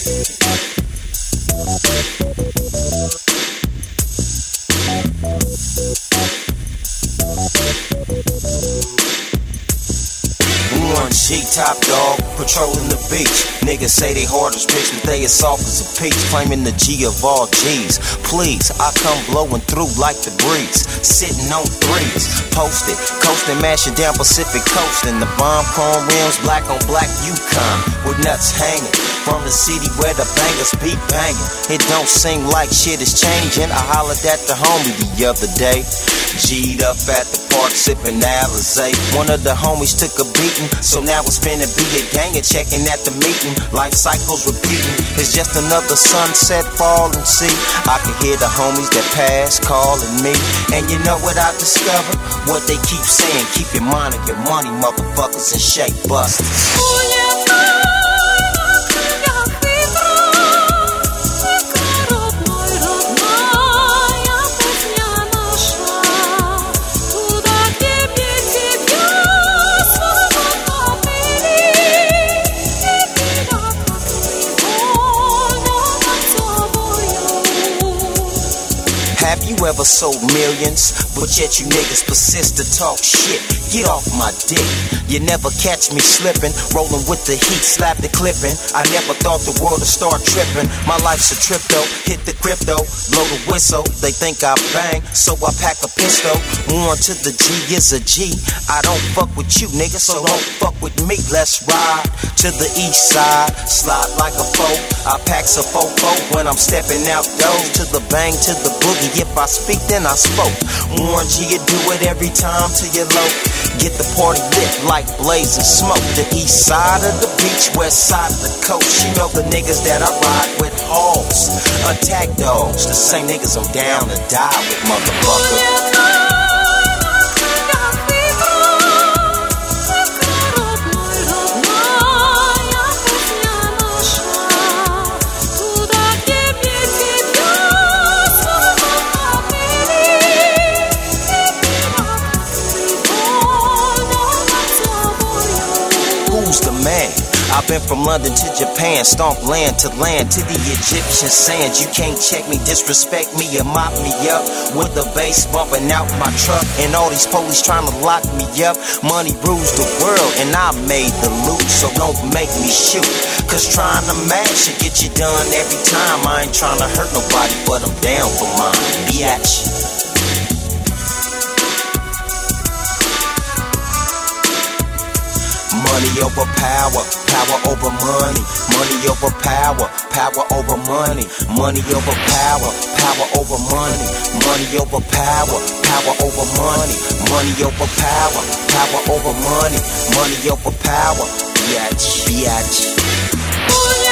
G top dog, patrolling the beach. Niggas say they hard as bricks, but they as soft as a peach. Claiming the G of all G's. Please, I come blowing through like the breeze. Sitting on threes, posted, coasting, mashing down Pacific Coast. And the bomb chrome rims, black on black Yukon, with nuts hanging. From the city where the bangers be banging. It don't seem like shit is changing. I hollered at the homie the other day. G'd up at the park sipping Alizé. One of the homies took a beating, so now it's finna be a gang and checking at the meeting. Life cycles repeating. It's just another sunset falling. See, I can hear the homies that pass calling me. And you know what I discovered? What they keep saying, keep your mind on your money, motherfuckers, and shake busters. Have you ever sold millions, but yet you niggas persist to talk shit? Get off my dick. You never catch me slipping, rolling with the heat, slap the clipping. I never thought the world would start tripping. My life's a trip though, hit the crypto, blow the whistle. They think I bang, so I pack a pistol. One to the G is a G. I don't fuck with you, nigga, so don't fuck with me. Let's ride to the east side, slide like a foe. I pack a fofo when I'm stepping out those. To the bang, to the boogie. If I speak, then I spoke. Warren G, you do it every time till you're low. Get the party lit like blazing smoke. The east side of the beach, west side of the coast. You know the niggas that I ride with, hogs, attack dogs. The same niggas I'm down to die with, motherfucker. Who's the man? I've been from London to Japan, stomp land to the Egyptian sands. You can't check me, disrespect me, or mop me up with the bass bumping out my truck. And all these police trying to lock me up. Money rules the world and I made the loot, so don't make me shoot. Cause trying to match it get you done every time. I ain't trying to hurt nobody, but I'm down for mine. Biatch. Money over power, power over money. Money over power, power over money. Money over power, power over money. Money over power, power over money. Money over power, power over money. Money over power, biatch, biatch.